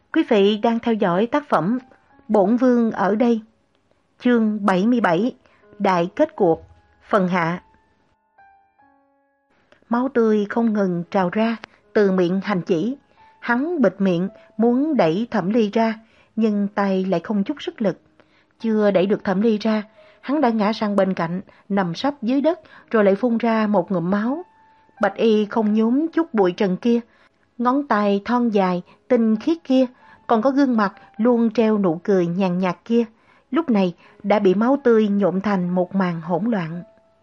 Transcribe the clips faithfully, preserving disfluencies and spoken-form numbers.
Quý vị đang theo dõi tác phẩm Bổn Vương ở đây, chương bảy mươi bảy, Đại kết cuộc, phần hạ. Máu tươi không ngừng trào ra từ miệng Hành Chỉ. Hắn bịt miệng muốn đẩy Thẩm Ly ra, nhưng tay lại không chút sức lực. Chưa đẩy được Thẩm Ly ra, hắn đã ngã sang bên cạnh, nằm sấp dưới đất rồi lại phun ra một ngụm máu. Bạch y không nhúm chút bụi trần kia, ngón tay thon dài, tinh khiết kia, còn có gương mặt luôn treo nụ cười nhàn nhạt kia, lúc này đã bị máu tươi nhuộm thành một màn hỗn loạn.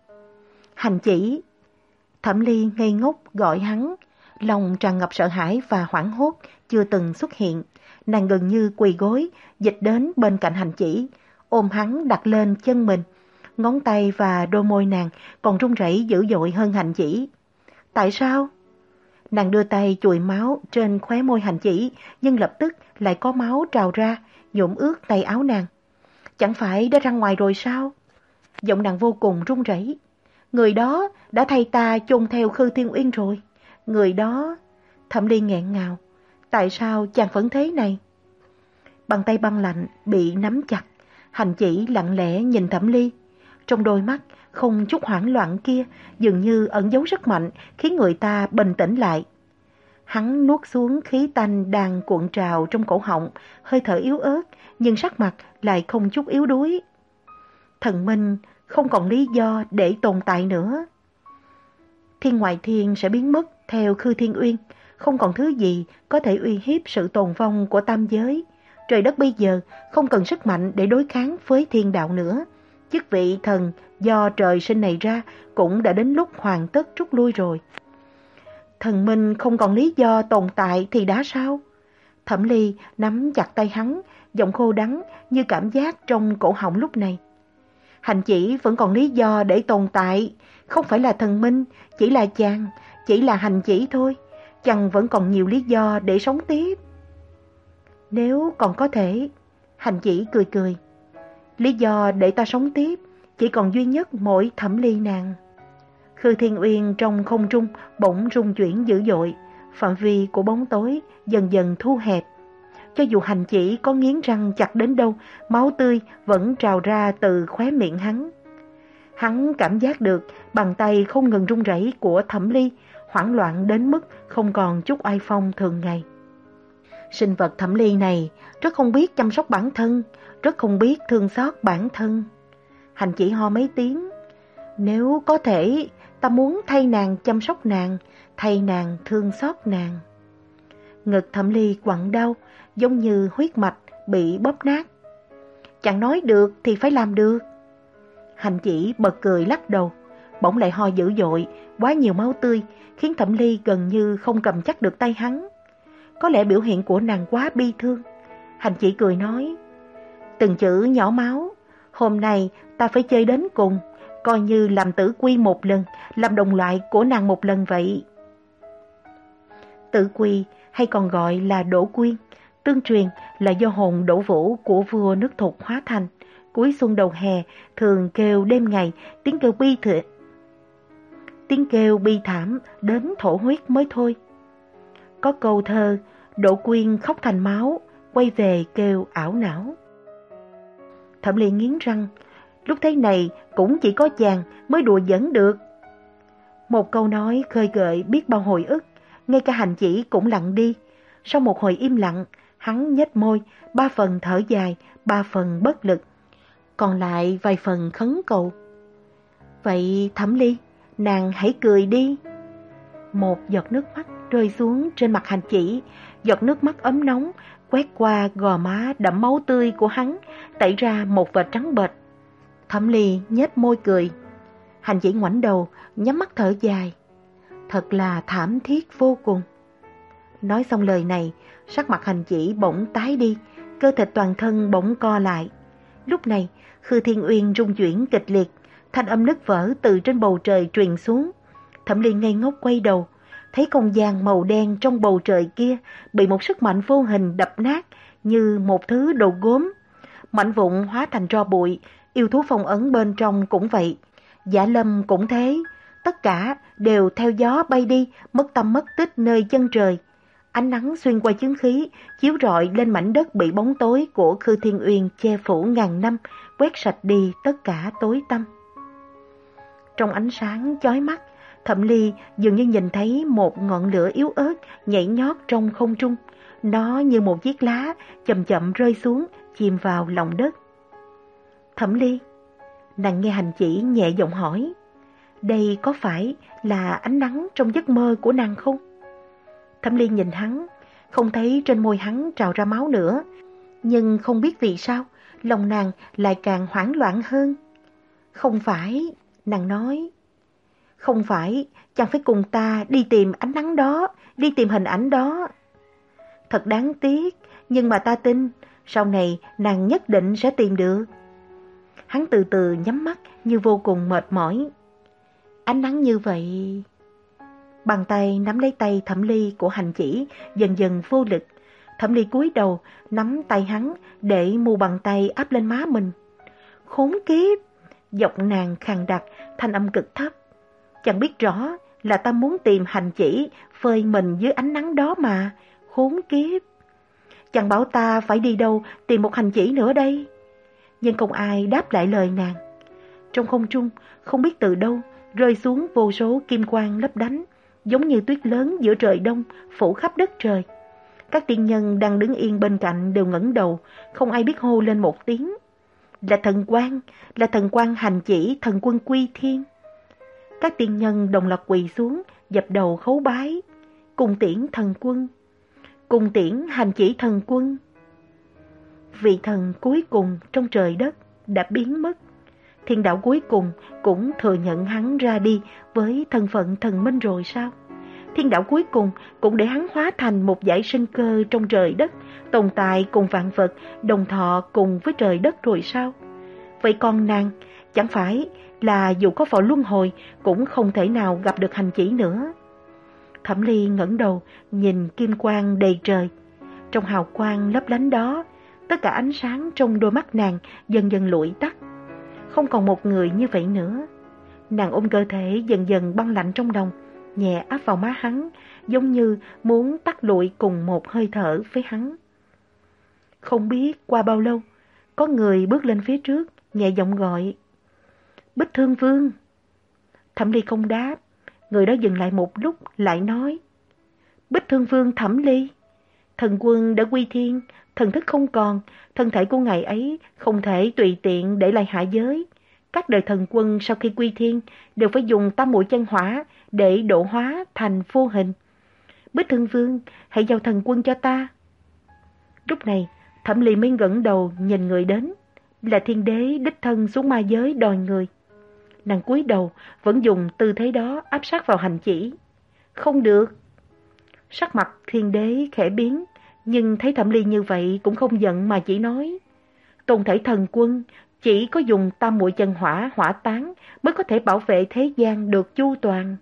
Hành Chỉ. Thẩm Ly ngây ngốc gọi hắn, lòng tràn ngập sợ hãi và hoảng hốt chưa từng xuất hiện. Nàng gần như quỳ gối, dịch đến bên cạnh Hành Chỉ, ôm hắn đặt lên chân mình. Ngón tay và đôi môi nàng còn run rẩy dữ dội hơn Hành Chỉ. Tại sao? Nàng đưa tay chùi máu trên khóe môi Hành Chỉ, nhưng lập tức lại có máu trào ra, nhuộm ướt tay áo nàng. Chẳng phải đã ra ngoài rồi sao? Giọng nàng vô cùng run rẩy. Người đó đã thay ta chôn theo Khư Thiên Uyên rồi. Người đó... Thẩm Ly nghẹn ngào. Tại sao chàng vẫn thế này? Bàn tay băng lạnh bị nắm chặt. Hành Chỉ lặng lẽ nhìn Thẩm Ly. Trong đôi mắt không chút hoảng loạn kia dường như ẩn giấu rất mạnh, khiến người ta bình tĩnh lại. Hắn nuốt xuống khí tanh đang cuộn trào trong cổ họng, hơi thở yếu ớt, nhưng sắc mặt lại không chút yếu đuối. Thần minh không còn lý do để tồn tại nữa. Thiên ngoại thiên sẽ biến mất theo Khư Thiên Uyên, không còn thứ gì có thể uy hiếp sự tồn vong của tam giới. Trời đất bây giờ không cần sức mạnh để đối kháng với thiên đạo nữa. Chức vị thần do trời sinh này ra cũng đã đến lúc hoàn tất rút lui rồi. Thần minh không còn lý do tồn tại thì đã sao? Thẩm Ly nắm chặt tay hắn, giọng khô đắng như cảm giác trong cổ họng lúc này. Hành Chỉ vẫn còn lý do để tồn tại, không phải là thần minh, chỉ là chàng, chỉ là Hành Chỉ thôi. Chàng vẫn còn nhiều lý do để sống tiếp. Nếu còn có thể, Hành Chỉ cười cười. Lý do để ta sống tiếp chỉ còn duy nhất mỗi Thẩm Ly nàng. Khư Thiên Uyên trong không trung bỗng rung chuyển dữ dội, phạm vi của bóng tối dần dần thu hẹp. Cho dù Hành Chỉ có nghiến răng chặt đến đâu, máu tươi vẫn trào ra từ khóe miệng hắn. Hắn cảm giác được bàn tay không ngừng run rẩy của Thẩm Ly, hoảng loạn đến mức không còn chút oai phong thường ngày. Sinh vật Thẩm Ly này rất không biết chăm sóc bản thân, rất không biết thương xót bản thân. Hành Chỉ ho mấy tiếng. Nếu có thể, ta muốn thay nàng chăm sóc nàng, thay nàng thương xót nàng. Ngực Thẩm Ly quặn đau, giống như huyết mạch bị bóp nát. Chẳng nói được thì phải làm được. Hành Chỉ bật cười lắc đầu, bỗng lại ho dữ dội, quá nhiều máu tươi, khiến Thẩm Ly gần như không cầm chắc được tay hắn. Có lẽ biểu hiện của nàng quá bi thương. Hành Chỉ cười nói, từng chữ nhỏ máu, hôm nay ta phải chơi đến cùng, coi như làm tử quy một lần, làm đồng loại của nàng một lần vậy. Tử quy hay còn gọi là Đỗ Quyên, tương truyền là do hồn Đỗ Vũ của vua nước Thục hóa thành. Cuối xuân đầu hè thường kêu đêm ngày, tiếng kêu bi thệ, tiếng kêu bi thảm đến thổ huyết mới thôi. Có câu thơ, Đỗ Quyên khóc thành máu, quay về kêu ảo não. Thẩm Ly nghiến răng, lúc thế này cũng chỉ có chàng mới đùa giỡn được. Một câu nói khơi gợi biết bao hồi ức, ngay cả Hành Chỉ cũng lặng đi. Sau một hồi im lặng, hắn nhếch môi, ba phần thở dài, ba phần bất lực, còn lại vài phần khấn cầu. Vậy Thẩm Ly, nàng hãy cười đi. Một giọt nước mắt rơi xuống trên mặt Hành Chỉ, giọt nước mắt ấm nóng quét qua gò má đẫm máu tươi của hắn, tẩy ra một vệt trắng bệch. Thẩm Ly nhếch môi cười. Hành Chỉ ngoảnh đầu, nhắm mắt thở dài. Thật là thảm thiết vô cùng. Nói xong lời này, sắc mặt Hành Chỉ bỗng tái đi, cơ thịt toàn thân bỗng co lại. Lúc này, Khư Thiên Uyên rung chuyển kịch liệt, thanh âm nứt vỡ từ trên bầu trời truyền xuống. Thẩm Ly ngây ngốc quay đầu, thấy không gian màu đen trong bầu trời kia bị một sức mạnh vô hình đập nát như một thứ đồ gốm. Mảnh vụn hóa thành tro bụi, yêu thú phong ấn bên trong cũng vậy. Dã Lâm cũng thế, tất cả đều theo gió bay đi, mất tâm mất tích nơi chân trời. Ánh nắng xuyên qua chứng khí, chiếu rọi lên mảnh đất bị bóng tối của Khư Thiên Uyên che phủ ngàn năm, quét sạch đi tất cả tối tăm. Trong ánh sáng chói mắt, Thẩm Ly dường như nhìn thấy một ngọn lửa yếu ớt nhảy nhót trong không trung. Nó như một chiếc lá chậm chậm rơi xuống, chìm vào lòng đất. Thẩm Ly, nàng nghe hành chỉ nhẹ giọng hỏi, đây có phải là ánh nắng trong giấc mơ của nàng không? Thẩm Ly nhìn hắn, không thấy trên môi hắn trào ra máu nữa, nhưng không biết vì sao, lòng nàng lại càng hoảng loạn hơn. Không phải, nàng nói, không phải, chàng phải cùng ta đi tìm ánh nắng đó, đi tìm hình ảnh đó. Thật đáng tiếc, nhưng mà ta tin, sau này nàng nhất định sẽ tìm được. Hắn từ từ nhắm mắt như vô cùng mệt mỏi. Ánh nắng như vậy... Bàn tay nắm lấy tay Thẩm Ly của hành chỉ dần dần vô lực. Thẩm Ly cúi đầu nắm tay hắn để mu bàn tay áp lên má mình. Khốn kiếp! Giọng nàng khàn đặc, thanh âm cực thấp. Chẳng biết rõ là ta muốn tìm hành chỉ phơi mình dưới ánh nắng đó mà. Khốn kiếp! Chẳng bảo ta phải đi đâu tìm một hành chỉ nữa đây. Nhưng không ai đáp lại lời nàng. Trong không trung, không biết từ đâu, rơi xuống vô số kim quang lấp lánh, giống như tuyết lớn giữa trời đông, phủ khắp đất trời. Các tiên nhân đang đứng yên bên cạnh đều ngẩng đầu, không ai biết hô lên một tiếng. Là thần quang, là thần quang hành chỉ thần quân Quy Thiên. Các tiên nhân đồng loạt quỳ xuống, dập đầu khấu bái. Cùng tiễn thần quân, cùng tiễn hành chỉ thần quân. Vị thần cuối cùng trong trời đất đã biến mất. Thiên đạo cuối cùng cũng thừa nhận hắn ra đi với thân phận thần minh rồi sao? Thiên đạo cuối cùng cũng để hắn hóa thành một dải sinh cơ trong trời đất, tồn tại cùng vạn vật, đồng thọ cùng với trời đất rồi sao? Vậy còn nàng, chẳng phải là dù có vào luân hồi cũng không thể nào gặp được hành chỉ nữa? Thẩm Ly ngẩng đầu nhìn kim quang đầy trời. Trong hào quang lấp lánh đó, tất cả ánh sáng trong đôi mắt nàng dần dần lụi tắt. Không còn một người như vậy nữa. Nàng ôm cơ thể dần dần băng lạnh trong lòng, nhẹ áp vào má hắn, giống như muốn tắt lụi cùng một hơi thở với hắn. Không biết qua bao lâu, có người bước lên phía trước, nhẹ giọng gọi, Bích Thương Vương. Thẩm Ly không đáp, người đó dừng lại một lúc lại nói, Bích Thương Vương Thẩm Ly, thần quân đã quy thiên, thần thức không còn, thân thể của ngài ấy không thể tùy tiện để lại hạ giới. Các đời thần quân sau khi quy thiên đều phải dùng tam muội chân hỏa để độ hóa thành vô hình. Bích Thương Vương, hãy giao thần quân cho ta. Lúc này, Thẩm Ly mới ngẩng đầu nhìn người đến, là thiên đế đích thân xuống ma giới đòi người. Nàng cúi đầu vẫn dùng tư thế đó áp sát vào hành chỉ. Không được. Sắc mặt thiên đế khẽ biến, nhưng thấy Thẩm Ly như vậy cũng không giận mà chỉ nói, tôn thể thần quân chỉ có dùng tam muội chân hỏa hỏa táng mới có thể bảo vệ thế gian được chu toàn.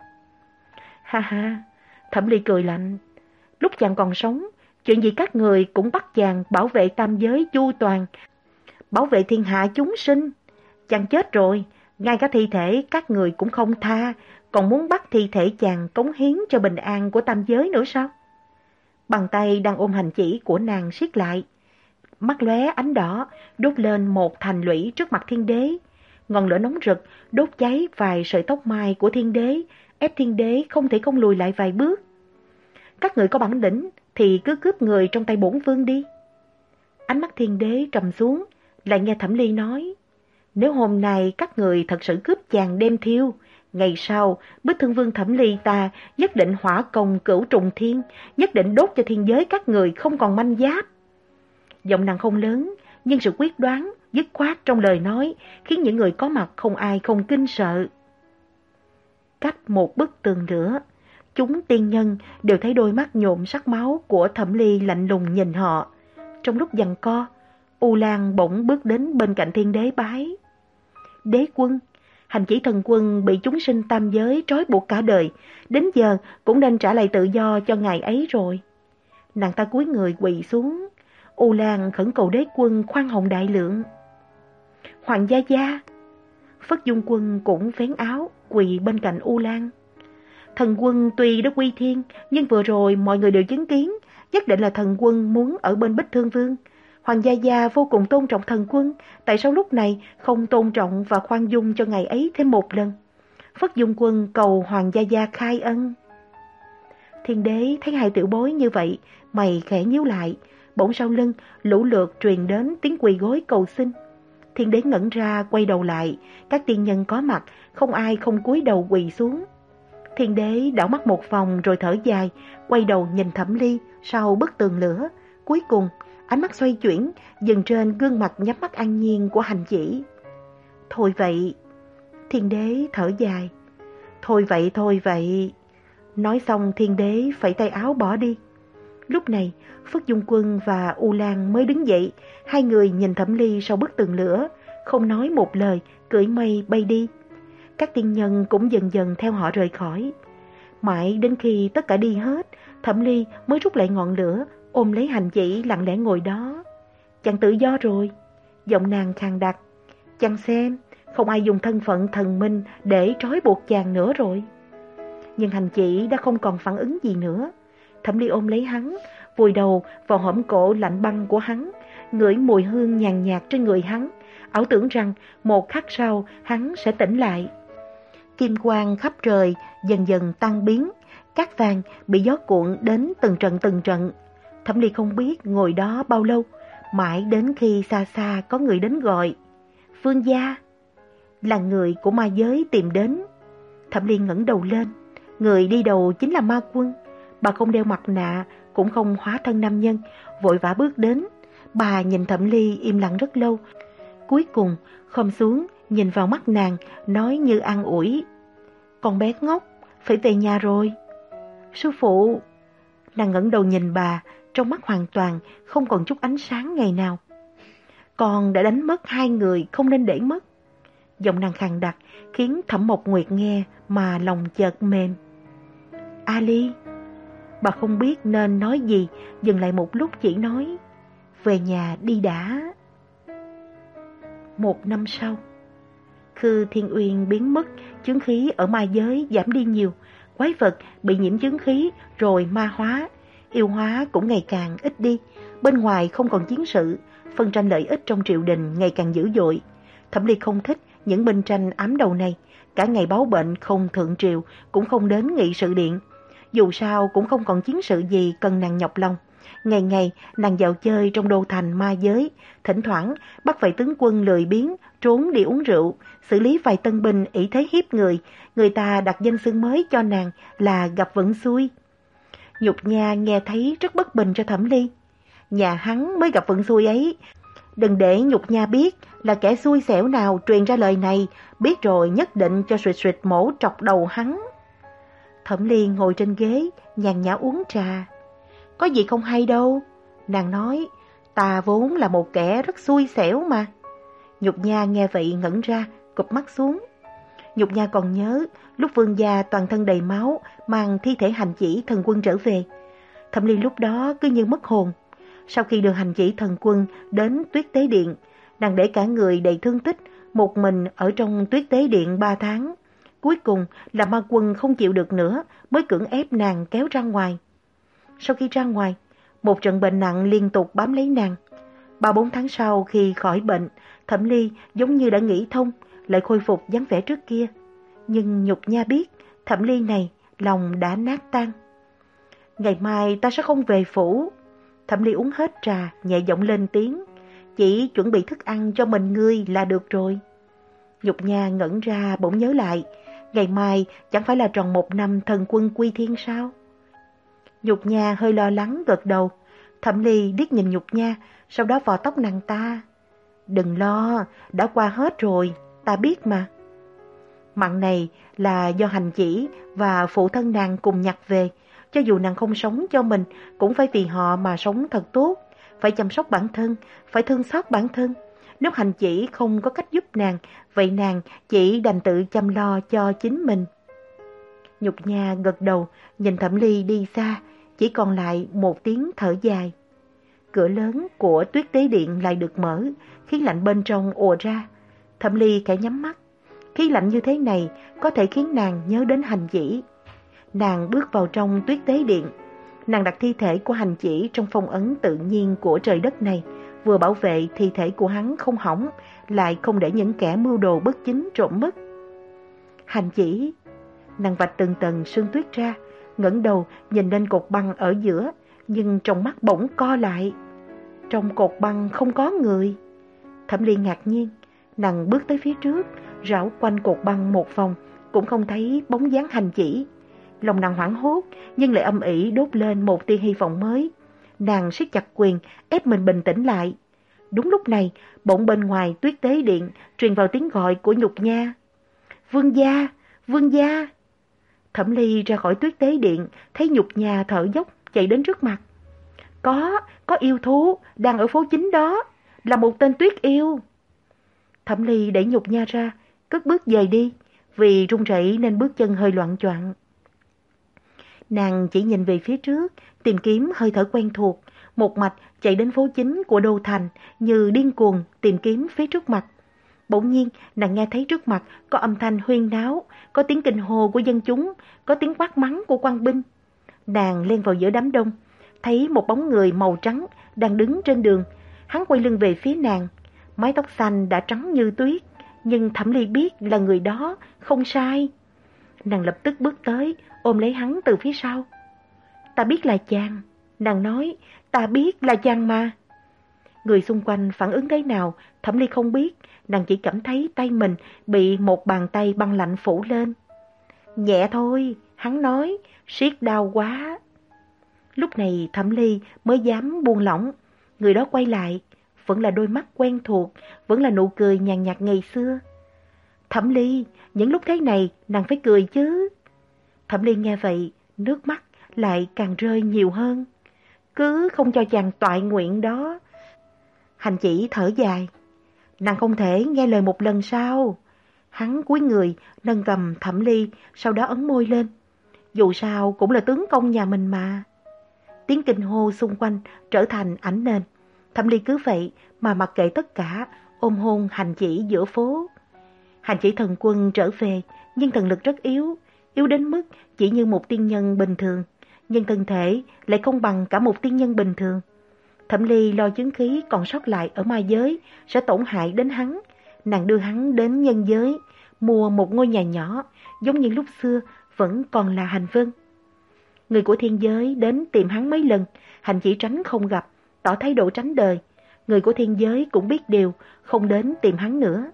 Ha ha, Thẩm Ly cười lạnh, lúc chàng còn sống, chuyện gì các người cũng bắt chàng bảo vệ tam giới chu toàn, bảo vệ thiên hạ chúng sinh. Chàng chết rồi, ngay cả thi thể các người cũng không tha, còn muốn bắt thi thể chàng cống hiến cho bình an của tam giới nữa sao? Bàn tay đang ôm hành chỉ của nàng siết lại, mắt lóe ánh đỏ, đốt lên một thành lũy trước mặt thiên đế. Ngọn lửa nóng rực đốt cháy vài sợi tóc mai của thiên đế, ép thiên đế không thể không lùi lại vài bước. Các người có bản lĩnh thì cứ cướp người trong tay bổn vương đi. Ánh mắt thiên đế trầm xuống, lại nghe Thẩm Ly nói, nếu hôm nay các người thật sự cướp chàng đem thiêu, ngày sau Bích Thương Vương Thẩm Ly ta nhất định hỏa công cửu trùng thiên, nhất định đốt cho thiên giới các người không còn manh giáp. Giọng nàng không lớn, nhưng sự quyết đoán, dứt khoát trong lời nói khiến những người có mặt không ai không kinh sợ. Cách một bức tường lửa, chúng tiên nhân đều thấy đôi mắt nhộn sắc máu của Thẩm Ly lạnh lùng nhìn họ. Trong lúc giằng co, U Lan bỗng bước đến bên cạnh thiên đế bái. Đế quân, hành chỉ thần quân bị chúng sinh tam giới trói buộc cả đời, đến giờ cũng nên trả lại tự do cho ngài ấy rồi. Nàng ta cúi người quỳ xuống. U Lan khẩn cầu đế quân khoan hồng đại lượng. Hoàng gia gia. Phất Dung Quân cũng vén áo quỳ bên cạnh U Lan. Thần quân tuy đã quy thiên, nhưng vừa rồi mọi người đều chứng kiến Nhất định là thần quân muốn ở bên Bích Thương Vương. Hoàng gia gia vô cùng tôn trọng thần quân, tại sao lúc này không tôn trọng và khoan dung cho ngày ấy thêm một lần? Phất Dung Quân cầu Hoàng gia gia khai ân. Thiên đế thấy hai tiểu bối như vậy, mày khẽ nhíu lại, bỗng sau lưng lũ lượt truyền đến tiếng quỳ gối cầu xin. Thiên đế ngẩn ra quay đầu lại, các tiên nhân có mặt, không ai không cúi đầu quỳ xuống. Thiên đế đảo mắt một vòng rồi thở dài, quay đầu nhìn Thẩm Ly sau bức tường lửa. Cuối cùng, ánh mắt xoay chuyển, dừng trên gương mặt nhắm mắt an nhiên của Hành Chỉ. Thôi vậy, thiên đế thở dài. Thôi vậy, thôi vậy. Nói xong thiên đế phẩy tay áo bỏ đi. Lúc này, Phất Dung Quân và U Lan mới đứng dậy, hai người nhìn Thẩm Ly sau bức tường lửa, không nói một lời, cưỡi mây bay đi. Các tiên nhân cũng dần dần theo họ rời khỏi. Mãi đến khi tất cả đi hết, Thẩm Ly mới rút lại ngọn lửa, ôm lấy Hành Chỉ lặng lẽ ngồi đó. Chàng tự do rồi. Giọng nàng khàn đặc. Chàng xem, không ai dùng thân phận thần minh để trói buộc chàng nữa rồi. Nhưng Hành Chỉ đã không còn phản ứng gì nữa. Thẩm Ly ôm lấy hắn, vùi đầu vào hõm cổ lạnh băng của hắn, ngửi mùi hương nhàn nhạt trên người hắn, ảo tưởng rằng một khắc sau hắn sẽ tỉnh lại. Kim quang khắp trời dần dần tan biến, cát vàng bị gió cuộn đến từng trận từng trận. Thẩm Ly không biết ngồi đó bao lâu, mãi đến khi xa xa có người đến gọi. Vương gia, là người của ma giới tìm đến. Thẩm Ly ngẩng đầu lên, người đi đầu chính là ma quân. Bà không đeo mặt nạ, cũng không hóa thân nam nhân, vội vã bước đến. Bà nhìn Thẩm Ly im lặng rất lâu, cuối cùng khom xuống nhìn vào mắt nàng, nói như an ủi. Con bé ngốc, phải về nhà rồi. Sư phụ. Nàng ngẩng đầu nhìn bà, trong mắt hoàn toàn không còn chút ánh sáng ngày nào. Con đã đánh mất hai người không nên để mất. Giọng nàng khàn đặc khiến Thẩm Mộc Nguyệt nghe mà lòng chợt mềm. Ali. Bà không biết nên nói gì, dừng lại một lúc chỉ nói, về nhà đi đã. Một năm sau, Khư Thiên Uyên biến mất, chướng khí ở ma giới giảm đi nhiều, quái vật bị nhiễm chướng khí rồi ma hóa, yêu hóa cũng ngày càng ít đi, bên ngoài không còn chiến sự, phân tranh lợi ích trong triều đình ngày càng dữ dội. Thẩm Ly không thích những binh tranh ám đầu này, cả ngày báo bệnh không thượng triều cũng không đến nghị sự điện. Dù sao cũng không còn chiến sự gì cần nàng nhọc lòng. Ngày ngày nàng dạo chơi trong đô thành ma giới, thỉnh thoảng bắt vài tướng quân lười biếng trốn đi uống rượu, xử lý vài tân binh ỷ thế hiếp người, người ta đặt danh xưng mới cho nàng là gặp vận xui. Nhục Nha nghe thấy rất bất bình cho Thẩm Ly. Nhà hắn mới gặp vận xui ấy, đừng để Nhục Nha biết là kẻ xui xẻo nào truyền ra lời này, biết rồi nhất định cho suyệt suyệt mổ trọc đầu hắn. Thẩm Ly ngồi trên ghế, nhàn nhã uống trà. Có gì không hay đâu. Nàng nói, ta vốn là một kẻ rất xui xẻo mà. Nhục Nha nghe vậy ngẩn ra, cụp mắt xuống. Nhục Nha còn nhớ, lúc vương gia toàn thân đầy máu, mang thi thể Hành Chỉ thần quân trở về. Thẩm Ly lúc đó cứ như mất hồn. Sau khi đưa Hành Chỉ thần quân đến Tuyết Tế Điện, nàng để cả người đầy thương tích, một mình ở trong Tuyết Tế Điện ba tháng. Cuối cùng là ma quân không chịu được nữa, mới cưỡng ép nàng kéo ra ngoài. Sau khi ra ngoài, một trận bệnh nặng liên tục bám lấy nàng. Ba bốn tháng sau khi khỏi bệnh, Thẩm Ly giống như đã nghĩ thông, lại khôi phục dáng vẻ trước kia. Nhưng Nhục Nha biết, Thẩm Ly này lòng đã nát tan. Ngày mai ta sẽ không về phủ. Thẩm Ly uống hết trà, nhẹ giọng lên tiếng. Chỉ chuẩn bị thức ăn cho mình ngươi là được rồi. Nhục Nha ngẩn ra bỗng nhớ lại, ngày mai chẳng phải là tròn một năm thần quân quy thiên sao? Nhục Nha hơi lo lắng gật đầu. Thẩm Ly liếc nhìn Nhục Nha, sau đó vò tóc nàng ta. Đừng lo, đã qua hết rồi, ta biết mà. Mặn này là do Hành Chỉ và phụ thân nàng cùng nhặt về. Cho dù nàng không sống cho mình, cũng phải vì họ mà sống thật tốt. Phải chăm sóc bản thân, phải thương xót bản thân. Nếu Hành Chỉ không có cách giúp nàng, vậy nàng chỉ đành tự chăm lo cho chính mình. Nhục Nha gật đầu, nhìn Thẩm Ly đi xa, chỉ còn lại một tiếng thở dài. Cửa lớn của Tuyết Tế Điện lại được mở, khí lạnh bên trong ùa ra. Thẩm Ly khẽ nhắm mắt. Khí lạnh như thế này có thể khiến nàng nhớ đến Hành Chỉ. Nàng bước vào trong Tuyết Tế Điện. Nàng đặt thi thể của Hành Chỉ trong phong ấn tự nhiên của trời đất này, vừa bảo vệ thi thể của hắn không hỏng, lại không để những kẻ mưu đồ bất chính trộm mất. Hành Chỉ, nàng vạch từng tầng sương tuyết ra, ngẩng đầu nhìn lên cột băng ở giữa, nhưng trong mắt bỗng co lại. Trong cột băng không có người. Thẩm Ly ngạc nhiên, nàng bước tới phía trước, rảo quanh cột băng một vòng, cũng không thấy bóng dáng Hành Chỉ. Lòng nàng hoảng hốt, nhưng lại âm ỉ đốt lên một tia hy vọng mới. Nàng siết chặt quyền, ép mình bình tĩnh lại. Đúng lúc này, bỗng bên ngoài Tuyết Tế Điện truyền vào tiếng gọi của Nhục Nha. Vương gia, vương gia. Thẩm Ly ra khỏi Tuyết Tế Điện, thấy Nhục Nha thở dốc chạy đến trước mặt. Có, có yêu thú đang ở phố chính đó, là một tên tuyết yêu. Thẩm Ly đẩy Nhục Nha ra, cất bước dời đi, vì run rẩy nên bước chân hơi loạng choạng. Nàng chỉ nhìn về phía trước, tìm kiếm hơi thở quen thuộc, một mạch chạy đến phố chính của đô thành như điên cuồng tìm kiếm phía trước mặt. Bỗng nhiên, nàng nghe thấy trước mặt có âm thanh huyên náo, có tiếng kinh hô của dân chúng, có tiếng quát mắng của quan binh. Nàng len vào giữa đám đông, thấy một bóng người màu trắng đang đứng trên đường. Hắn quay lưng về phía nàng, mái tóc xanh đã trắng như tuyết, nhưng Thẩm Ly biết là người đó, không sai. Nàng lập tức bước tới, ôm lấy hắn từ phía sau. Ta biết là chàng. Nàng nói, ta biết là chàng mà. Người xung quanh phản ứng thế nào, Thẩm Ly không biết. Nàng chỉ cảm thấy tay mình bị một bàn tay băng lạnh phủ lên. Nhẹ thôi, hắn nói, siết đau quá. Lúc này Thẩm Ly mới dám buông lỏng. Người đó quay lại, vẫn là đôi mắt quen thuộc, vẫn là nụ cười nhàn nhạt ngày xưa. Thẩm Ly, những lúc thế này nàng phải cười chứ. Thẩm Ly nghe vậy, nước mắt lại càng rơi nhiều hơn. Cứ không cho chàng toại nguyện đó. Hành Chỉ thở dài. Nàng không thể nghe lời một lần sao? Hắn cúi người, nâng cầm Thẩm Ly, sau đó ấn môi lên. Dù sao cũng là tướng công nhà mình mà. Tiếng kinh hô xung quanh trở thành ảnh nền. Thẩm Ly cứ vậy mà mặc kệ tất cả, ôm hôn Hành Chỉ giữa phố. Hành Chỉ thần quân trở về, nhưng thần lực rất yếu, yếu đến mức chỉ như một tiên nhân bình thường, nhưng thân thể lại không bằng cả một tiên nhân bình thường. Thẩm Ly lo chứng khí còn sót lại ở ma giới sẽ tổn hại đến hắn. Nàng đưa hắn đến nhân giới, mua một ngôi nhà nhỏ, giống như lúc xưa vẫn còn là Hành Vân. Người của thiên giới đến tìm hắn mấy lần, Hành Chỉ tránh không gặp, tỏ thái độ tránh đời. Người của thiên giới cũng biết điều, không đến tìm hắn nữa.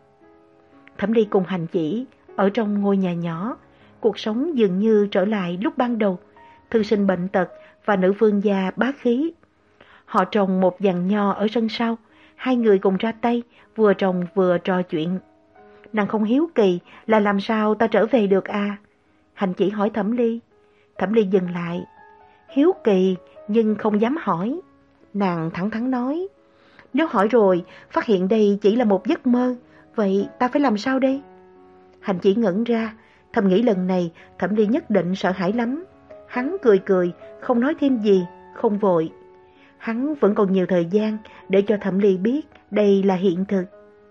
Thẩm Ly cùng Hành Chỉ ở trong ngôi nhà nhỏ, cuộc sống dường như trở lại lúc ban đầu. Thư sinh bệnh tật và nữ vương gia bá khí. Họ trồng một giàn nho ở sân sau, hai người cùng ra tay, vừa trồng vừa trò chuyện. Nàng không hiếu kỳ là làm sao ta trở về được à? Hành Chỉ hỏi Thẩm Ly. Thẩm Ly dừng lại. Hiếu kỳ nhưng không dám hỏi. Nàng thẳng thắn nói. Nếu hỏi rồi, phát hiện đây chỉ là một giấc mơ, vậy ta phải làm sao đây? Hành Chỉ ngẩn ra, thầm nghĩ lần này Thẩm Ly nhất định sợ hãi lắm. Hắn cười cười, không nói thêm gì, không vội. Hắn vẫn còn nhiều thời gian để cho Thẩm Ly biết đây là hiện thực.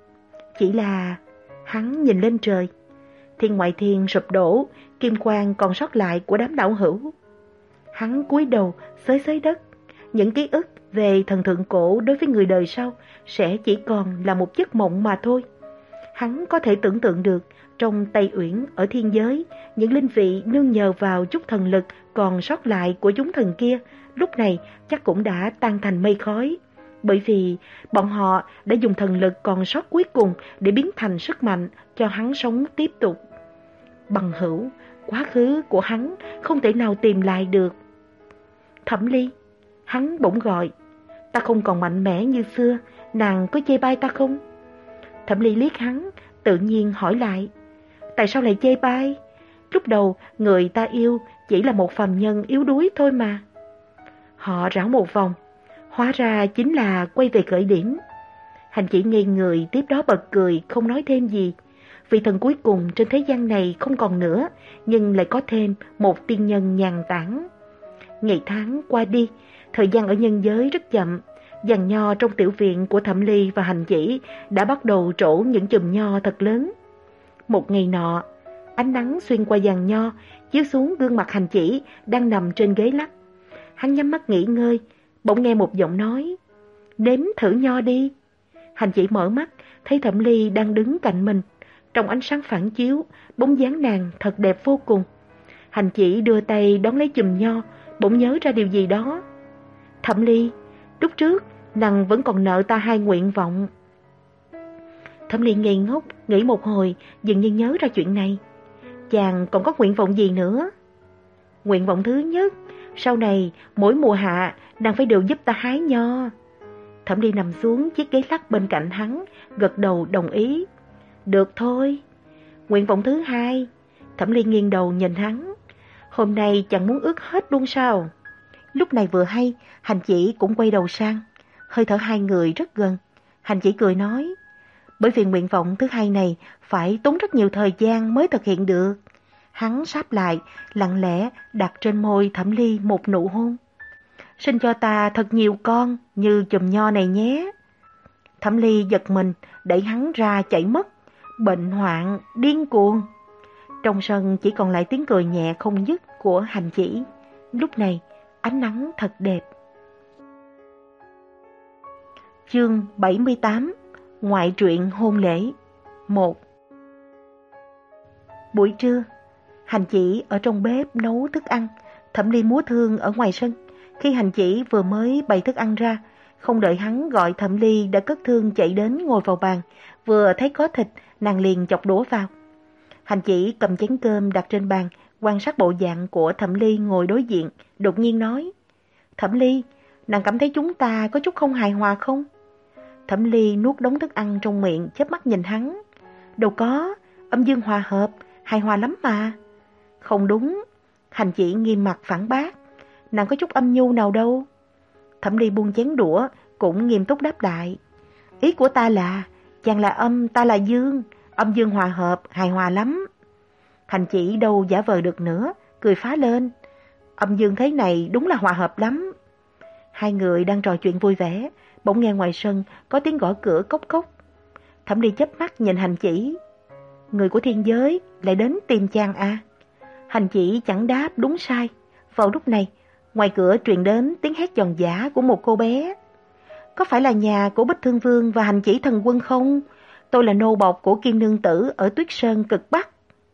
Chỉ là hắn nhìn lên trời. Thiên ngoại thiên sụp đổ, kim quang còn sót lại của đám đạo hữu. Hắn cúi đầu xới xới đất. Những ký ức về thần thượng cổ đối với người đời sau sẽ chỉ còn là một giấc mộng mà thôi. Hắn có thể tưởng tượng được trong Tây Uyển ở thiên giới, những linh vị nương nhờ vào chút thần lực còn sót lại của chúng thần kia, lúc này chắc cũng đã tan thành mây khói. Bởi vì bọn họ đã dùng thần lực còn sót cuối cùng để biến thành sức mạnh cho hắn sống tiếp tục. Bằng hữu, quá khứ của hắn không thể nào tìm lại được. Thẩm Ly, hắn bỗng gọi. Ta không còn mạnh mẽ như xưa, nàng có chê bai ta không? Thẩm Ly liếc hắn, tự nhiên hỏi lại. Tại sao lại chê bai? Lúc đầu người ta yêu chỉ là một phàm nhân yếu đuối thôi mà. Họ rảo một vòng, hóa ra chính là quay về khởi điểm. Hành Chỉ ngây người tiếp đó bật cười, không nói thêm gì. Vị thần cuối cùng trên thế gian này không còn nữa, nhưng lại có thêm một tiên nhân nhàn tản. Ngày tháng qua đi, thời gian ở nhân giới rất chậm. Giàn nho trong tiểu viện của Thẩm Ly và Hành Chỉ đã bắt đầu trổ những chùm nho thật lớn. Một ngày nọ, ánh nắng xuyên qua giàn nho, chiếu xuống gương mặt Hành Chỉ đang nằm trên ghế lắc. Hắn nhắm mắt nghỉ ngơi, bỗng nghe một giọng nói, nếm thử nho đi. Hành chỉ mở mắt, thấy Thẩm Ly đang đứng cạnh mình. Trong ánh sáng phản chiếu, bóng dáng nàng thật đẹp vô cùng. Hành chỉ đưa tay đón lấy chùm nho, bỗng nhớ ra điều gì đó. Thẩm Ly, lúc trước nàng vẫn còn nợ ta hai nguyện vọng. Thẩm Ly ngây ngốc, nghĩ một hồi, dường như nhớ ra chuyện này. Chàng còn có nguyện vọng gì nữa? Nguyện vọng thứ nhất, sau này mỗi mùa hạ nàng phải đều giúp ta hái nho. Thẩm Ly nằm xuống chiếc ghế lắc bên cạnh hắn, gật đầu đồng ý. Được thôi. Nguyện vọng thứ hai, Thẩm Ly nghiêng đầu nhìn hắn. Hôm nay chẳng muốn ước hết luôn sao? Lúc này vừa hay, Hành chỉ cũng quay đầu sang. Hơi thở hai người rất gần. Hành chỉ cười nói, bởi vì nguyện vọng thứ hai này phải tốn rất nhiều thời gian mới thực hiện được. Hắn sáp lại, lặng lẽ đặt trên môi Thẩm Ly một nụ hôn. Sinh cho ta thật nhiều con như chùm nho này nhé. Thẩm Ly giật mình, đẩy hắn ra chạy mất. Bệnh hoạn, điên cuồng. Trong sân chỉ còn lại tiếng cười nhẹ không dứt của Hành chỉ. Lúc này, ánh nắng thật đẹp. Chương bảy mươi tám. Ngoại truyện hôn lễ một. Buổi trưa, Hành chỉ ở trong bếp nấu thức ăn, Thẩm Ly múa thương ở ngoài sân. Khi Hành chỉ vừa mới bày thức ăn ra, không đợi hắn gọi Thẩm Ly đã cất thương chạy đến ngồi vào bàn, vừa thấy có thịt, nàng liền chọc đũa vào. Hành chỉ cầm chén cơm đặt trên bàn, quan sát bộ dạng của Thẩm Ly ngồi đối diện, đột nhiên nói, Thẩm Ly, nàng cảm thấy chúng ta có chút không hài hòa không? Thẩm Ly nuốt đống thức ăn trong miệng, chớp mắt nhìn hắn. Đâu có, âm dương hòa hợp, hài hòa lắm mà. Không đúng, Hành chỉ nghiêm mặt phản bác, nàng có chút âm nhu nào đâu. Thẩm Ly buông chén đũa, cũng nghiêm túc đáp lại. Ý của ta là, chàng là âm, ta là dương, âm dương hòa hợp, hài hòa lắm. Hành chỉ đâu giả vờ được nữa, cười phá lên. Âm dương thế này đúng là hòa hợp lắm. Hai người đang trò chuyện vui vẻ, bỗng nghe ngoài sân có tiếng gõ cửa cốc cốc. Thẩm Ly chớp mắt nhìn Hành chỉ. Người của thiên giới lại đến tìm chàng à? Hành chỉ chẳng đáp đúng sai. Vào lúc này, ngoài cửa truyền đến tiếng hét giòn giã của một cô bé. Có phải là nhà của Bích Thương Vương và Hành chỉ thần quân không? Tôi là nô bộc của Kim Nương Tử ở Tuyết Sơn cực Bắc.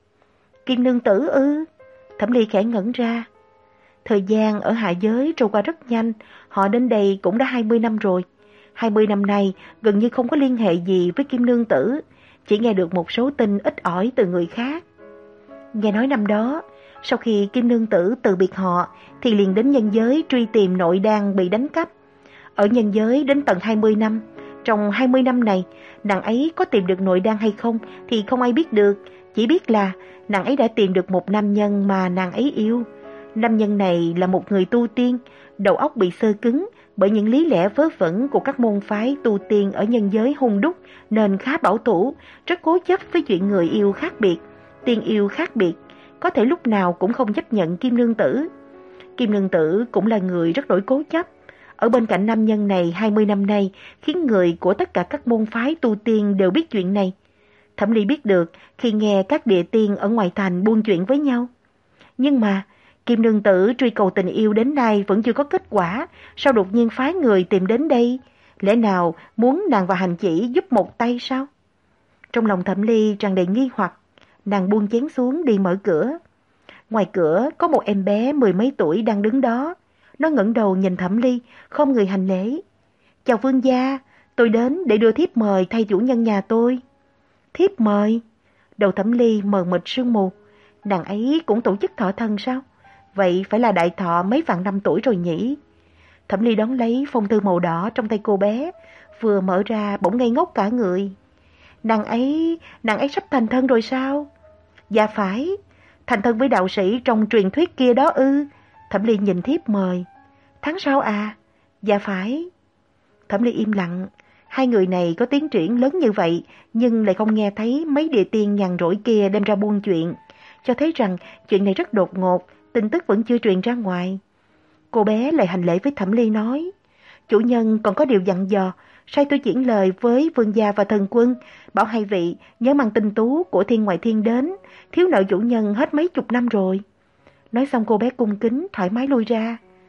Kim Nương Tử ư? Thẩm Ly khẽ ngẩn ra. Thời gian ở hạ giới trôi qua rất nhanh, họ đến đây cũng đã hai mươi năm rồi. hai mươi năm nay gần như không có liên hệ gì với Kim Nương Tử, chỉ nghe được một số tin ít ỏi từ người khác. Nghe nói năm đó, sau khi Kim Nương Tử từ biệt họ thì liền đến nhân giới truy tìm nội đan bị đánh cắp. Ở nhân giới đến tận hai mươi năm, trong hai mươi năm này, nàng ấy có tìm được nội đan hay không thì không ai biết được, chỉ biết là nàng ấy đã tìm được một nam nhân mà nàng ấy yêu. Nam nhân này là một người tu tiên, đầu óc bị xơ cứng bởi những lý lẽ vớ vẩn của các môn phái tu tiên ở nhân giới hung đúc nên khá bảo thủ, rất cố chấp với chuyện người yêu khác biệt, tiên yêu khác biệt, có thể lúc nào cũng không chấp nhận Kim Nương Tử. Kim Nương Tử cũng là người rất đổi cố chấp. Ở bên cạnh nam nhân này hai mươi năm nay khiến người của tất cả các môn phái tu tiên đều biết chuyện này. Thẩm Ly biết được khi nghe các địa tiên ở ngoài thành buôn chuyện với nhau. Nhưng mà Kim Nương Tử truy cầu tình yêu đến nay vẫn chưa có kết quả, sao đột nhiên phái người tìm đến đây? Lẽ nào muốn nàng và Hành chỉ giúp một tay sao? Trong lòng Thẩm Ly tràn đầy nghi hoặc, nàng buông chén xuống đi mở cửa. Ngoài cửa có một em bé mười mấy tuổi đang đứng đó. Nó ngẩng đầu nhìn Thẩm Ly, không người hành lễ. Chào vương gia, tôi đến để đưa thiếp mời thay chủ nhân nhà tôi. Thiếp mời? Đầu Thẩm Ly mờ mịt sương mù. Nàng ấy cũng tổ chức thọ thân sao? Vậy phải là đại thọ mấy vạn năm tuổi rồi nhỉ? Thẩm Ly đón lấy phong thư màu đỏ trong tay cô bé, vừa mở ra bỗng ngây ngốc cả người. Nàng ấy, nàng ấy sắp thành thân rồi sao? Dạ phải, thành thân với đạo sĩ trong truyền thuyết kia đó ư? Thẩm Ly nhìn thiếp mời. Tháng sau à? Dạ phải. Thẩm Ly im lặng. Hai người này có tiến triển lớn như vậy, nhưng lại không nghe thấy mấy địa tiên nhàn rỗi kia đem ra buôn chuyện, cho thấy rằng chuyện này rất đột ngột, tin tức vẫn chưa truyền ra ngoài. Cô bé lại hành lễ với Thẩm Ly nói, chủ nhân còn có điều dặn dò, sai tôi chuyển lời với vương gia và thần quân, bảo hai vị nhớ mang tinh tú của thiên ngoại thiên đến, thiếu nợ chủ nhân hết mấy chục năm rồi. Nói xong cô bé cung kính thoải mái lui ra.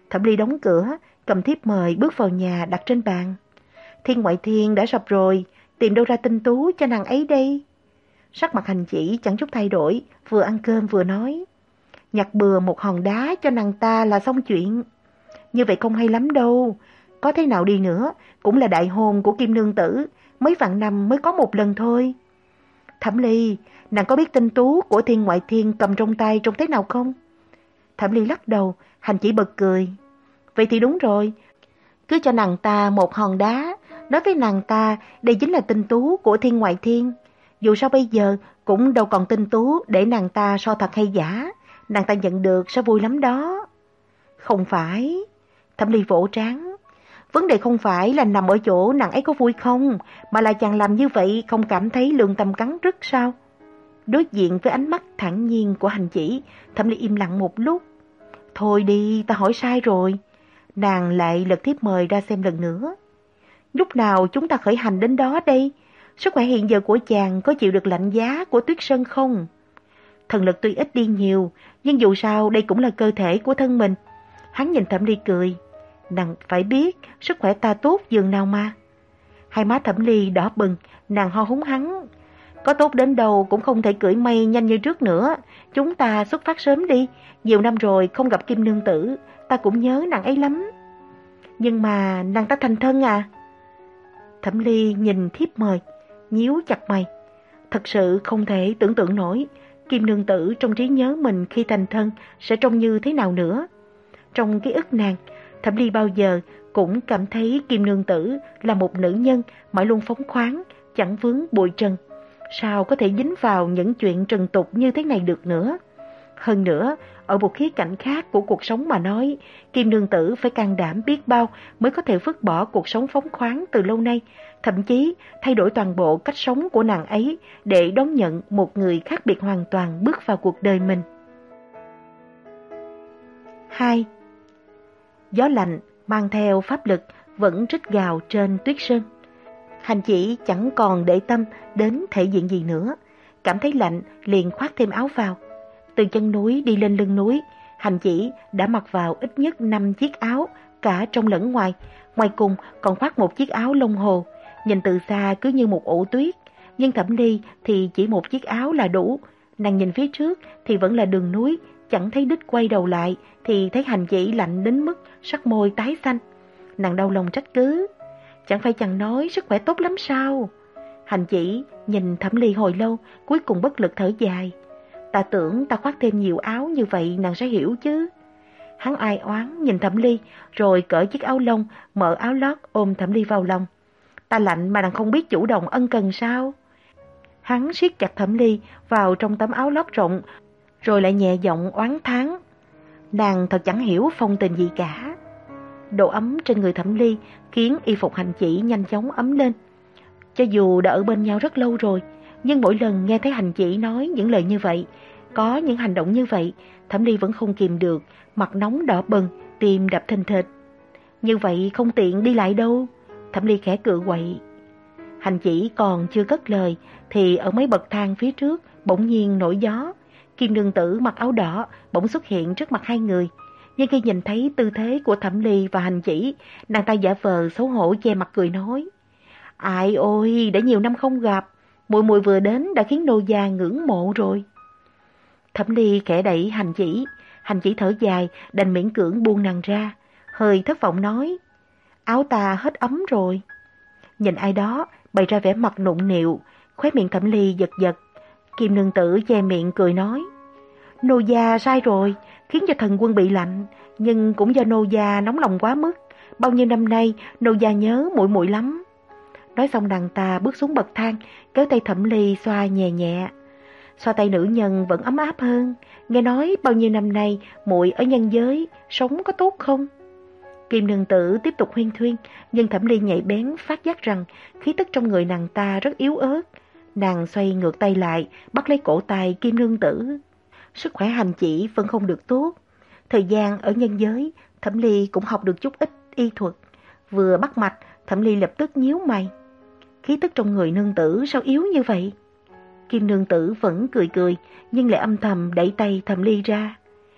Thẩm Ly đóng cửa, cầm thiếp mời bước vào nhà đặt trên bàn. Thiên Ngoại Thiên đã sập rồi, tìm đâu ra tinh tú cho nàng ấy đây? Sắc mặt Hành Chỉ chẳng chút thay đổi, vừa ăn cơm vừa nói. Nhặt bừa một hòn đá cho nàng ta là xong chuyện. Như vậy không hay lắm đâu. Có thế nào đi nữa, cũng là đại hôn của Kim Nương Tử, mấy vạn năm mới có một lần thôi. Thẩm Ly, nàng có biết tinh tú của Thiên Ngoại Thiên cầm trong tay trông thế nào không? Thẩm Ly lắc đầu, Hành Chỉ bật cười. Vậy thì đúng rồi, cứ cho nàng ta một hòn đá, nói với nàng ta đây chính là tinh tú của Thiên Ngoại Thiên. Dù sao bây giờ cũng đâu còn tinh tú để nàng ta so thật hay giả, nàng ta nhận được sẽ vui lắm đó. Không phải, Thẩm Ly vỗ trán. Vấn đề không phải là nằm ở chỗ nàng ấy có vui không, mà là chàng làm như vậy không cảm thấy lương tâm cắn rứt sao? Đối diện với ánh mắt thản nhiên của Hành Chỉ, Thẩm Ly im lặng một lúc. Thôi đi, ta hỏi sai rồi. Nàng lại lật thiếp mời ra xem lần nữa. Lúc nào chúng ta khởi hành đến đó đây? Sức khỏe hiện giờ của chàng có chịu được lạnh giá của Tuyết Sơn không? Thần lực tuy ít đi nhiều, nhưng dù sao đây cũng là cơ thể của thân mình. Hắn nhìn Thẩm Ly cười. Nàng phải biết sức khỏe ta tốt dường nào mà. Hai má Thẩm Ly đỏ bừng, nàng ho húng hắn. Có tốt đến đâu cũng không thể cưỡi mây nhanh như trước nữa. Chúng ta xuất phát sớm đi. Nhiều năm rồi không gặp Kim Nương Tử, ta cũng nhớ nàng ấy lắm. Nhưng mà nàng ta thành thân à? Thẩm Ly nhìn thiếp mời, nhíu chặt mày. Thật sự không thể tưởng tượng nổi Kim Nương Tử trong trí nhớ mình khi thành thân sẽ trông như thế nào nữa. Trong ký ức nàng, Thẩm Ly bao giờ cũng cảm thấy Kim Nương Tử là một nữ nhân mãi luôn phóng khoáng, chẳng vướng bụi trần. Sao có thể dính vào những chuyện trần tục như thế này được nữa? Hơn nữa, ở một khía cạnh khác của cuộc sống mà nói, Kim Nương Tử phải can đảm biết bao mới có thể vứt bỏ cuộc sống phóng khoáng từ lâu nay, thậm chí thay đổi toàn bộ cách sống của nàng ấy để đón nhận một người khác biệt hoàn toàn bước vào cuộc đời mình. hai. Gió lạnh mang theo pháp lực vẫn rít gào trên tuyết sơn. Hành Chỉ chẳng còn để tâm đến thể diện gì nữa, cảm thấy lạnh liền khoác thêm áo vào. Từ chân núi đi lên lưng núi, Hành Chỉ đã mặc vào ít nhất năm chiếc áo, cả trong lẫn ngoài, ngoài cùng còn khoác một chiếc áo lông hồ, nhìn từ xa cứ như một ổ tuyết. Nhưng Thẩm Ly thì chỉ một chiếc áo là đủ, nàng nhìn phía trước thì vẫn là đường núi, chẳng thấy đích quay đầu lại thì thấy Hành Chỉ lạnh đến mức sắc môi tái xanh. Nàng đau lòng trách cứ, chẳng phải chàng nói sức khỏe tốt lắm sao? Hành Chỉ nhìn Thẩm Ly hồi lâu, cuối cùng bất lực thở dài. Ta tưởng ta khoác thêm nhiều áo như vậy nàng sẽ hiểu chứ. Hắn ai oán nhìn Thẩm Ly, rồi cởi chiếc áo lông, mở áo lót ôm Thẩm Ly vào lòng. Ta lạnh mà nàng không biết chủ động ân cần sao? Hắn siết chặt Thẩm Ly vào trong tấm áo lót rộng, rồi lại nhẹ giọng oán thán. Nàng thật chẳng hiểu phong tình gì cả. Độ ấm trên người Thẩm Ly khiến y phục Hành Chỉ nhanh chóng ấm lên. Cho dù đã ở bên nhau rất lâu rồi, nhưng mỗi lần nghe thấy Hành Chỉ nói những lời như vậy, có những hành động như vậy, Thẩm Ly vẫn không kìm được, mặt nóng đỏ bừng, tim đập thình thịch. Như vậy không tiện đi lại đâu. Thẩm Ly khẽ cựa quậy. Hành Chỉ còn chưa cất lời thì ở mấy bậc thang phía trước bỗng nhiên nổi gió. Kim Nương Tử mặc áo đỏ bỗng xuất hiện trước mặt hai người. Nhưng khi nhìn thấy tư thế của Thẩm Ly và Hành Chỉ, nàng ta giả vờ xấu hổ che mặt cười nói: Ai ôi, đã nhiều năm không gặp, muội muội vừa đến đã khiến nô gia ngưỡng mộ rồi. Thẩm Ly khẽ đẩy Hành Chỉ, Hành Chỉ thở dài, đành miễn cưỡng buông nàng ra, hơi thất vọng nói: Áo ta hết ấm rồi. Nhìn ai đó bày ra vẻ mặt nụng nịu, khóe miệng Thẩm Ly giật giật. Kim Nương Tử che miệng cười nói: Nô gia sai rồi, khiến cho thần quân bị lạnh, nhưng cũng do nô gia nóng lòng quá mức. Bao nhiêu năm nay nô gia nhớ muội muội lắm. Nói xong nàng ta bước xuống bậc thang, kéo tay Thẩm Ly xoa nhẹ nhẹ. Xoa tay nữ nhân vẫn ấm áp hơn. Nghe nói bao nhiêu năm nay muội ở nhân giới sống có tốt không? Kim Nương Tử tiếp tục huyên thuyên, nhưng Thẩm Ly nhạy bén phát giác rằng khí tức trong người nàng ta rất yếu ớt. Nàng xoay ngược tay lại, bắt lấy cổ tay Kim Nương Tử. Sức khỏe Hành Chỉ vẫn không được tốt. Thời gian ở nhân giới, Thẩm Ly cũng học được chút ít y thuật. Vừa bắt mạch, Thẩm Ly lập tức nhíu mày. Khí tức trong người nương tử sao yếu như vậy? Kim Nương Tử vẫn cười cười, nhưng lại âm thầm đẩy tay Thẩm Ly ra.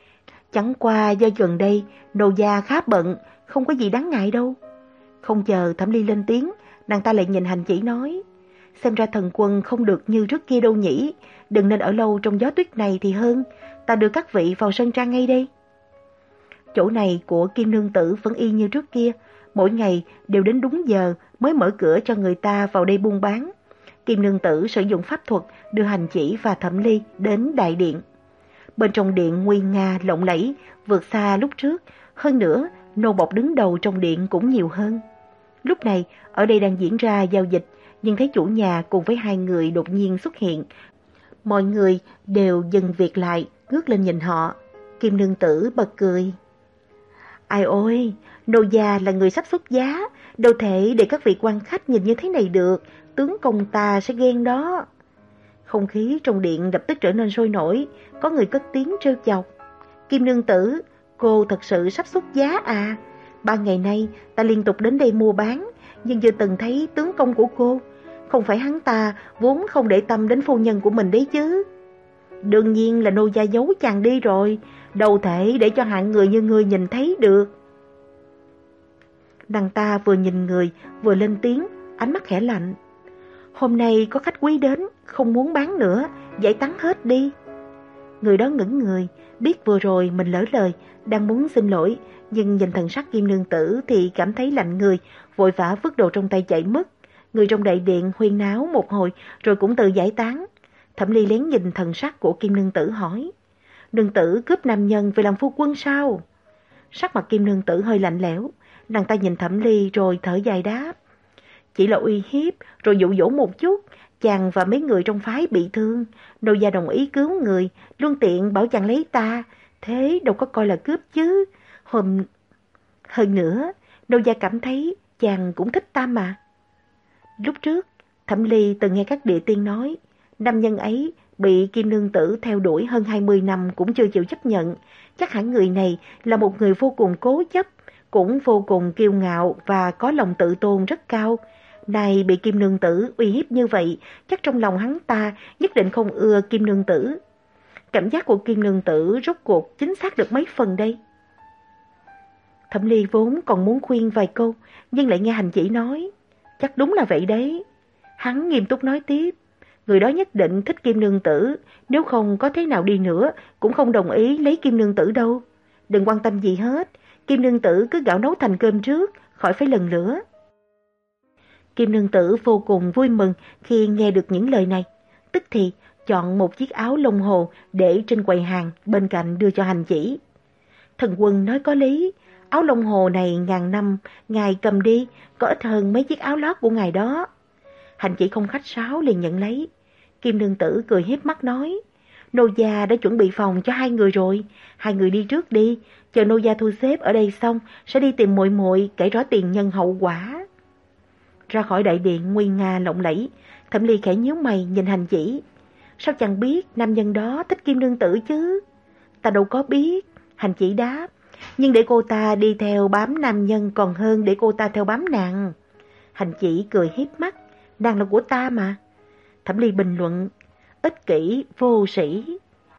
Chẳng qua do gần đây nô gia khá bận, không có gì đáng ngại đâu. Không chờ Thẩm Ly lên tiếng, nàng ta lại nhìn Hành Chỉ nói, xem ra thần quân không được như trước kia đâu nhỉ, đừng nên ở lâu trong gió tuyết này thì hơn, ta đưa các vị vào sân trang ngay đây. Chỗ này của Kim Nương Tử vẫn y như trước kia, mỗi ngày đều đến đúng giờ mới mở cửa cho người ta vào đây buôn bán. Kim Nương Tử sử dụng pháp thuật đưa Hành Chỉ và Thẩm Ly đến đại điện. Bên trong điện nguy nga lộng lẫy, vượt xa lúc trước, hơn nữa nô bộc đứng đầu trong điện cũng nhiều hơn. Lúc này ở đây đang diễn ra giao dịch, nhưng thấy chủ nhà cùng với hai người đột nhiên xuất hiện. Mọi người đều dừng việc lại, ngước lên nhìn họ. Kim Nương Tử bật cười. Ai ôi, nô gia là người sắp xuất giá, đâu thể để các vị quan khách nhìn như thế này được, tướng công ta sẽ ghen đó. Không khí trong điện lập tức trở nên sôi nổi, có người cất tiếng trêu chọc. Kim Nương Tử, cô thật sự sắp xuất giá à? Ba ngày nay ta liên tục đến đây mua bán, nhưng chưa từng thấy tướng công của cô. Không phải hắn ta vốn không để tâm đến phu nhân của mình đấy chứ? Đương nhiên là nô gia giấu chàng đi rồi, đâu thể để cho hạng người như ngươi nhìn thấy được. Nàng ta vừa nhìn người, vừa lên tiếng, ánh mắt khẽ lạnh. Hôm nay có khách quý đến, không muốn bán nữa, giải tán hết đi. Người đó ngẩn người, biết vừa rồi mình lỡ lời, đang muốn xin lỗi, nhưng nhìn thần sắc Kim Nương Tử thì cảm thấy lạnh người, vội vã vứt đồ trong tay chạy mất. Người trong đại điện huyên náo một hồi rồi cũng tự giải tán. Thẩm Ly lén nhìn thần sắc của Kim Nương Tử hỏi, Nương Tử cướp nam nhân về làm phu quân sao? Sắc mặt Kim Nương Tử hơi lạnh lẽo, nàng ta nhìn Thẩm Ly rồi thở dài đáp, chỉ là uy hiếp rồi dụ dỗ một chút, chàng và mấy người trong phái bị thương, nô gia đồng ý cứu người, luôn tiện bảo chàng lấy ta, thế đâu có coi là cướp chứ. Hôm... Hơn nữa, nô gia cảm thấy chàng cũng thích ta mà. Lúc trước, Thẩm Ly từng nghe các địa tiên nói, nam nhân ấy bị Kim Nương Tử theo đuổi hơn hai mươi năm cũng chưa chịu chấp nhận. Chắc hẳn người này là một người vô cùng cố chấp, cũng vô cùng kiêu ngạo và có lòng tự tôn rất cao. Này bị Kim Nương Tử uy hiếp như vậy, chắc trong lòng hắn ta nhất định không ưa Kim Nương Tử. Cảm giác của Kim Nương Tử rốt cuộc chính xác được mấy phần đây? Thẩm Ly vốn còn muốn khuyên vài câu, nhưng lại nghe Hành Chỉ nói, chắc đúng là vậy đấy. Hắn nghiêm túc nói tiếp, người đó nhất định thích Kim Nương Tử, nếu không có thế nào đi nữa cũng không đồng ý lấy Kim Nương Tử đâu. Đừng quan tâm gì hết, Kim Nương Tử cứ gạo nấu thành cơm trước, khỏi phải lần lửa. Kim Nương Tử vô cùng vui mừng khi nghe được những lời này, tức thì chọn một chiếc áo lông hồ để trên quầy hàng bên cạnh đưa cho Hành Chỉ. Thần quân nói có lý, áo lông hồ này ngàn năm ngài cầm đi, có ít hơn mấy chiếc áo lót của ngài đó. Hành Chỉ không khách sáo liền nhận lấy. Kim Nương Tử cười hiếp mắt nói, nô gia đã chuẩn bị phòng cho hai người rồi, hai người đi trước đi, chờ nô gia thu xếp ở đây xong sẽ đi tìm muội muội kể rõ tiền nhân hậu quả. Ra khỏi đại điện nguy nga lộng lẫy, Thẩm Ly khẽ nhíu mày nhìn Hành Chỉ. Sao chẳng biết nam nhân đó thích Kim Nương Tử chứ? Ta đâu có biết, Hành Chỉ đáp, nhưng để cô ta đi theo bám nam nhân còn hơn để cô ta theo bám nàng. Hành Chỉ cười hiếp mắt, nàng là của ta mà. Thẩm Ly bình luận, ích kỷ vô sĩ.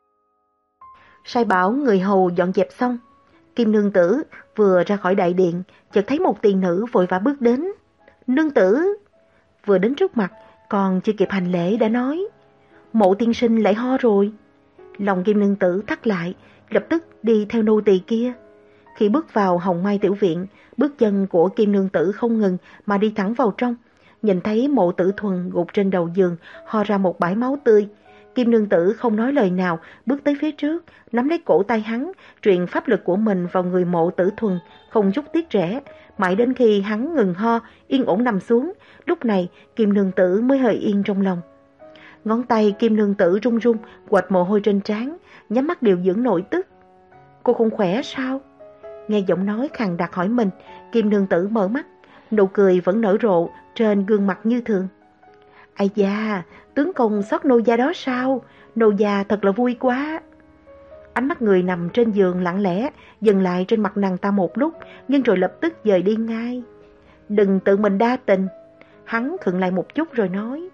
Sai bảo người hầu dọn dẹp xong, Kim Nương Tử vừa ra khỏi đại điện, chợt thấy một tiền nữ vội vã bước đến. Nương Tử! Vừa đến trước mặt, còn chưa kịp hành lễ đã nói, Mộ tiên sinh lại ho rồi. Lòng Kim Nương Tử thắt lại, lập tức đi theo nô tỳ kia. Khi bước vào Hồng Mai Tiểu Viện, bước chân của Kim Nương Tử không ngừng mà đi thẳng vào trong. Nhìn thấy Mộ Tử Thuần gục trên đầu giường, ho ra một bãi máu tươi. Kim Nương Tử không nói lời nào, bước tới phía trước, nắm lấy cổ tay hắn, truyền pháp lực của mình vào người Mộ Tử Thuần, không chút tiếc rẻ. Mãi đến khi hắn ngừng ho, yên ổn nằm xuống, lúc này Kim Nương Tử mới hơi yên trong lòng. Ngón tay Kim Nương Tử run run, quệt mồ hôi trên trán, nhắm mắt điều dưỡng nội tức. Cô không khỏe sao? Nghe giọng nói khàn đặc hỏi mình, Kim Nương Tử mở mắt, nụ cười vẫn nở rộ trên gương mặt như thường. Ai da, tướng công xót nô gia đó sao? Nô gia thật là vui quá. Ánh mắt người nằm trên giường lặng lẽ dừng lại trên mặt nàng ta một lúc, nhưng rồi lập tức dời đi ngay. Đừng tự mình đa tình. Hắn khựng lại một chút rồi nói,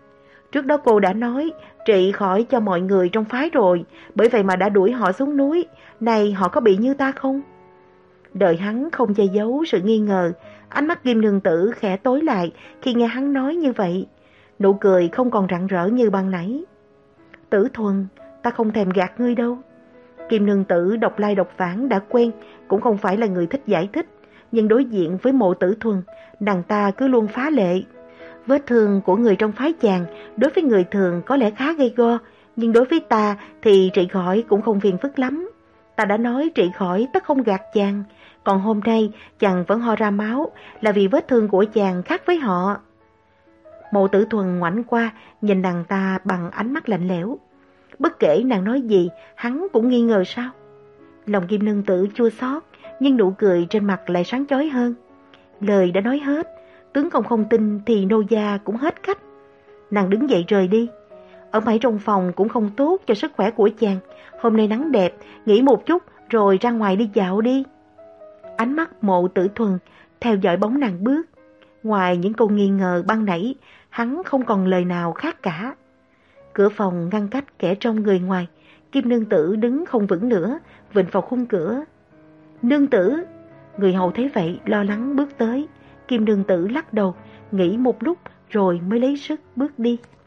Trước đó cô đã nói trị khỏi cho mọi người trong phái rồi, bởi vậy mà đã đuổi họ xuống núi. Này họ có bị như ta không? Đợi hắn không che giấu sự nghi ngờ, ánh mắt Kim Nương Tử khẽ tối lại khi nghe hắn nói như vậy. Nụ cười không còn rạng rỡ như ban nãy. Tử Thuần, ta không thèm gạt ngươi đâu. Kim Nương Tử độc lai độc vãng đã quen, cũng không phải là người thích giải thích. Nhưng đối diện với Mộ Tử Thuần, nàng ta cứ luôn phá lệ. Vết thương của người trong phái chàng đối với người thường có lẽ khá gây go, nhưng đối với ta thì trị khỏi cũng không phiền phức lắm. Ta đã nói trị khỏi tất không gạt chàng, còn hôm nay chàng vẫn ho ra máu là vì vết thương của chàng khác với họ. Mộ Tử Thuần ngoảnh qua nhìn nàng ta bằng ánh mắt lạnh lẽo. Bất kể nàng nói gì, hắn cũng nghi ngờ sao? Lòng Kim Nương Tử chua xót, nhưng nụ cười trên mặt lại sáng chói hơn. Lời đã nói hết, tướng công không tin thì nô gia cũng hết cách. Nàng đứng dậy rời đi. Ở mãi trong phòng cũng không tốt cho sức khỏe của chàng. Hôm nay nắng đẹp, nghỉ một chút rồi ra ngoài đi dạo đi. Ánh mắt Mộ Tử Thuần theo dõi bóng nàng bước. Ngoài những câu nghi ngờ ban nãy, hắn không còn lời nào khác cả. Cửa phòng ngăn cách kẻ trong người ngoài. Kim Nương Tử đứng không vững nữa, vịn vào khung cửa. Nương tử! Người hầu thấy vậy lo lắng bước tới. Kim Nương Tử lắc đầu, nghĩ một lúc rồi mới lấy sức bước đi.